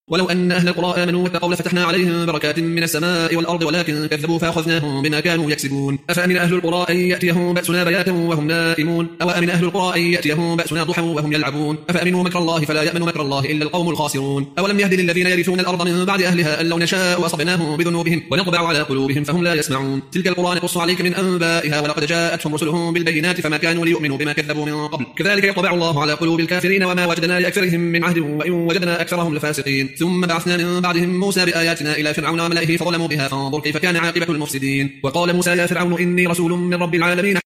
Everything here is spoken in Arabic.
ولو أن أهل القرى آمنوا واتقوا لفتحنا عليهم بركات من السماء والأرض ولكن كذبوا فأخذناهم بما كانوا يكسبون. أفأمن أهل القرى أن يأتيهم بأسنا بياتا وهم نائمون أو أمن أهل القرى أن يأتيهم بأسنا ضحى وهم يلعبون أفأمنوا مكر الله فلا يأمن مكر الله إلا القوم الخاسرون. أولم يهد للذين يرثون الأرض من بعد أهلها أن لو نشاء أصبناهم بذنوبهم ونطبع على قلوبهم فهم لا يسمعون. تلك القرى نقص عليك من أنبائها ولقد جاءتهم رسلهم بالبينات فما كانوا ليؤمنوا بما كذبوا من قبل كذلك يطبع الله على قلوب الكافرين وما وجدنا لأكثرهم من عهد وإن وجدنا أكثرهم لفاسقين. ثم بعثنا من بعدهم موسى بآياتنا إلى فرعون وملئه فظلموا بها فانظر كيف كان عاقبة المفسدين. وقال موسى يا فرعون إني رسول من رب العالمين